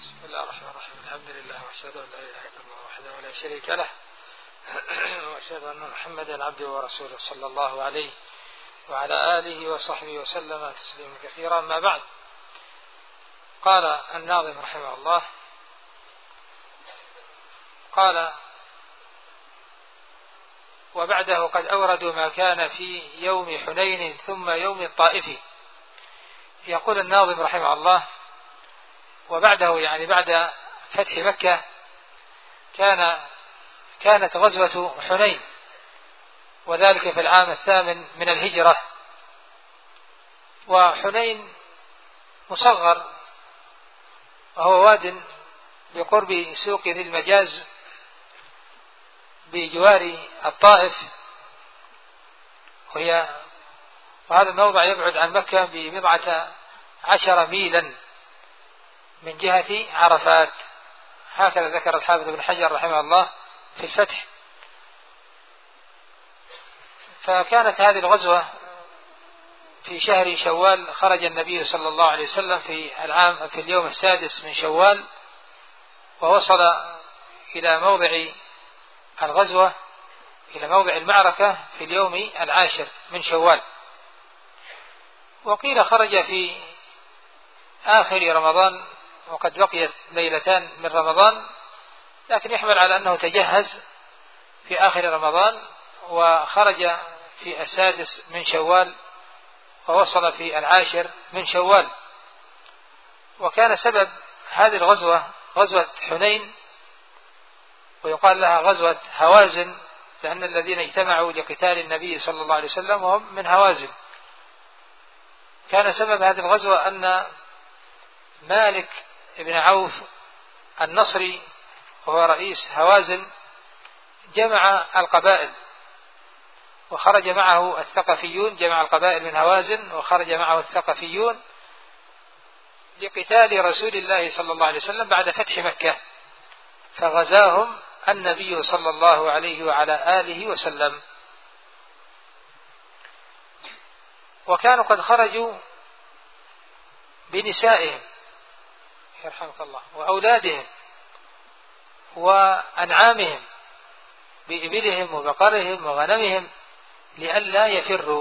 بسم الله الرحمن الرحيم. الحمد لله واشهد ان لا اله الا الله وحده لا شريك له واشهد ان محمدا عبده ورسوله صلى الله عليه وعلى اله وصحبه وسلم تسليما كثيرا. ما بعد، قال الناظم رحمه الله: قال: وبعده قد أوردوا ما كان في يوم حنين ثم يوم الطائف. يقول الناظم رحمه الله: وبعده يعني بعد فتح مكة كانت غزوة حنين، وذلك في العام 8 من الهجرة. وحنين مصغر، وهو واد بقرب سوق ذي المجاز بجوار الطائف، وهذا الموضع يبعد عن مكة ب10 ميلا من جهة عرفات. هكذا ذكر الحافظ بن حجر رحمه الله في الفتح. فكانت هذه الغزوة في شهر شوال. خرج النبي صلى الله عليه وسلم في اليوم 6 من شوال، ووصل إلى موضع الغزوة، إلى موضع المعركة في اليوم 10 من شوال. وقيل خرج في آخر رمضان، وقد بقيت ليلتان من رمضان، لكن يحمل على أنه تجهز في آخر رمضان وخرج في 6 من شوال، ووصل في 10 من شوال. وكان سبب هذه الغزوة غزوة حنين، ويقال لها غزوة هوازن، لأن الذين اجتمعوا لقتال النبي صلى الله عليه وسلم هم من هوازن. كان سبب هذه الغزوة أن مالك بن عوف النصري، وهو رئيس هوازن، جمع القبائل، وخرج معه الثقفيون. جمع القبائل من هوازن وخرج معه الثقفيون لقتال رسول الله صلى الله عليه وسلم بعد فتح مكة، فغزاهم النبي صلى الله عليه وعلى آله وسلم. وكانوا قد خرجوا بنسائهم يرحمك الله، وأولادهم، وأنعامهم، بإبلهم وبقرهم وغنمهم، لئلا يفروا،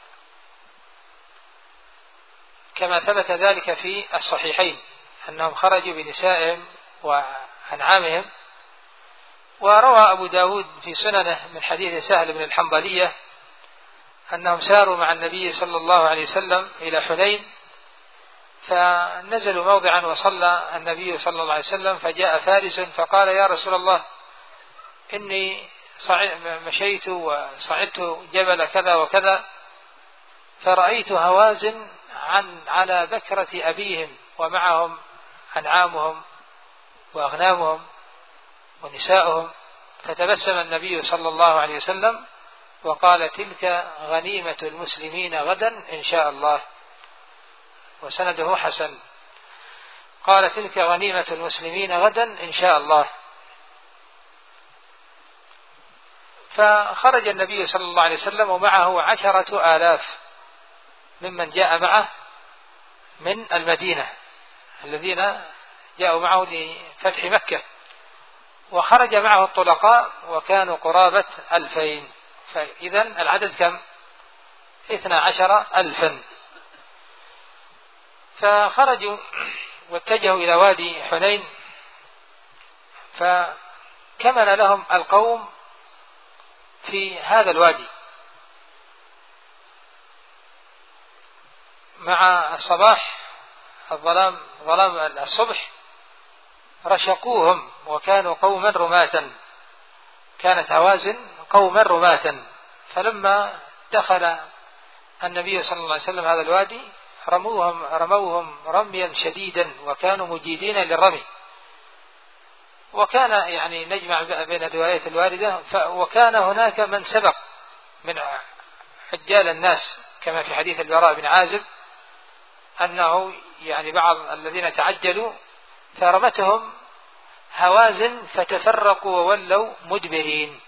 كما ثبت ذلك في الصحيحين أنهم خرجوا بنسائهم وأنعامهم. وروى أبو داود في سننه من حديث سهل بن الحنظلية أنهم ساروا مع النبي صلى الله عليه وسلم إلى حنين، فنزلوا موضعا وصلى النبي صلى الله عليه وسلم، فجاء فارس فقال: يا رسول الله، إني مشيت وصعدت جبل كذا وكذا، فرأيت هوازن على بكرة أبيهم، ومعهم أنعامهم وأغنامهم ونساؤهم. فتبسم النبي صلى الله عليه وسلم وقال: تلك غنيمة المسلمين غدا إن شاء الله. وسنده حسن. قال: تلك غنيمة المسلمين غدا إن شاء الله. فخرج النبي صلى الله عليه وسلم ومعه 10,000 ممن جاء معه من المدينة، الذين جاءوا معه لفتح مكة، وخرج معه الطلقاء وكانوا قرابة 2000. فإذا العدد كم؟ 12,000. فخرجوا واتجهوا إلى وادي حنين، فكمل لهم القوم في هذا الوادي. مع الصباح ظلام الصبح رشقوهم، وكانوا قوما رماة. كانت هوازن قوما رماة. فلما دخل النبي صلى الله عليه وسلم هذا الوادي رموهم رميا شديدا، وكانوا مجيدين للرمي. وكان يعني نجمع بين الروايات الواردة، وكان هناك من سبق من حجال الناس، كما في حديث البراء بن عازب أنه يعني بعض الذين تعجلوا فرمتهم هوازن فتفرقوا وولوا مدبرين.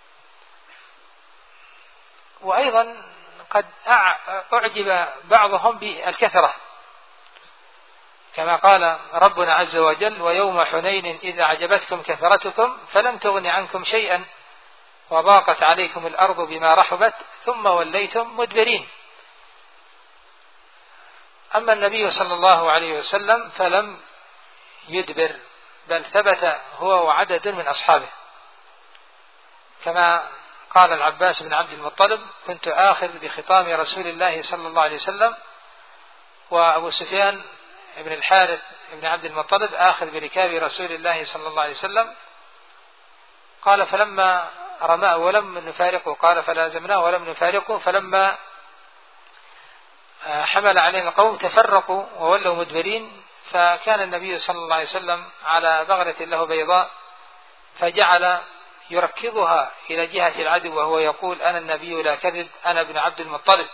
وأيضا قد أعجب بعضهم بالكثرة، كما قال ربنا عز وجل: ويوم حنين إذ أعجبتكم كثرتكم فلم تغن عنكم شيئا وضاقت عليكم الأرض بما رحبت ثم وليتم مدبرين. أما النبي صلى الله عليه وسلم فلم يدبر، بل ثبت هو وعدد من أصحابه، كما قال العباس بن عبد المطلب: كنت آخذ بخطام رسول الله صلى الله عليه وسلم، وأبو سفيان بن الحارث بن عبد المطلب آخذ بركاب رسول الله صلى الله عليه وسلم. قال: فلما رماه ولم نفارقه، قال: فلازمناه ولم نفارقه، فلما حمل علينا القوم تفرقوا وولوا مدبرين، فكان النبي صلى الله عليه وسلم على بغلة له بيضاء، فجعل يركضها إلى جهة العدو وهو يقول: أنا النبي لا كذب، أنا ابن عبد المطلب.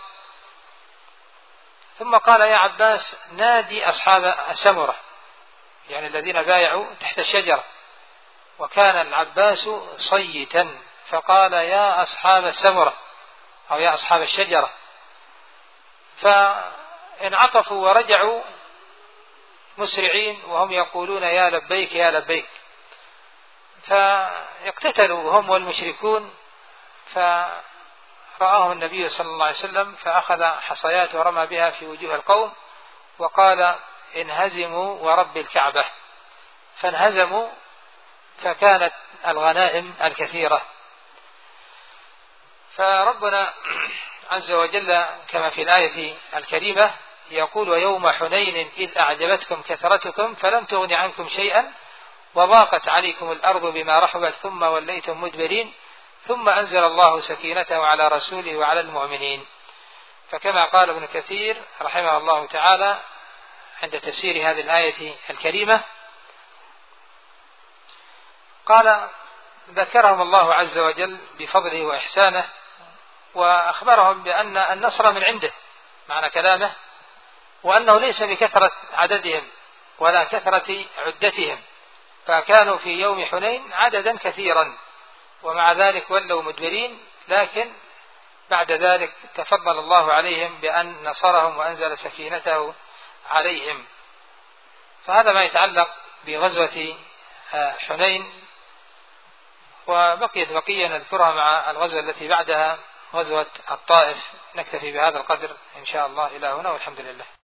ثم قال: يا عباس نادي أصحاب السمرة، يعني الذين بايعوا تحت الشجرة، وكان العباس صيتا، فقال: يا أصحاب السمرة أو يا أصحاب الشجرة، فانعطفوا ورجعوا مسرعين وهم يقولون: يا لبيك يا لبيك. فاقتتلوا هم والمشركون، فرآهم النبي صلى الله عليه وسلم فأخذ حصيات ورمى بها في وجوه القوم وقال: انهزموا ورب الكعبة. فانهزموا، فكانت الغنائم الكثيرة. فربنا عز وجل كما في الآية الكريمة يقول: ويوم حنين إذ أعجبتكم كثرتكم فلم تغن عنكم شيئا وضاقت عليكم الأرض بما رحبت ثم وليتم مدبرين ثم أنزل الله سكينته على رسوله وعلى المؤمنين. فكما قال ابن كثير رحمه الله تعالى عند تفسير هذه الآية الكريمة، قال: ذكرهم الله عز وجل بفضله وإحسانه، وأخبرهم بأن النصر من عنده معنى كلامه، وأنه ليس بكثرة عددهم ولا كثرة عدتهم، فكانوا في يوم حنين عددا كثيرا ومع ذلك ولوا مدبرين، لكن بعد ذلك تفضل الله عليهم بأن نصرهم وأنزل سكينته عليهم. فهذا ما يتعلق بغزوة حنين، وبقيت بقية نذكرها مع الغزوة التي بعدها غزوة الطائف. نكتفي بهذا القدر إن شاء الله إلى هنا، والحمد لله.